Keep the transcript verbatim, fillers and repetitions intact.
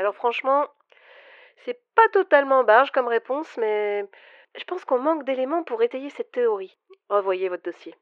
Alors franchement, c'est pas totalement barge comme réponse, mais je pense qu'on manque d'éléments pour étayer cette théorie. Revoyez votre dossier.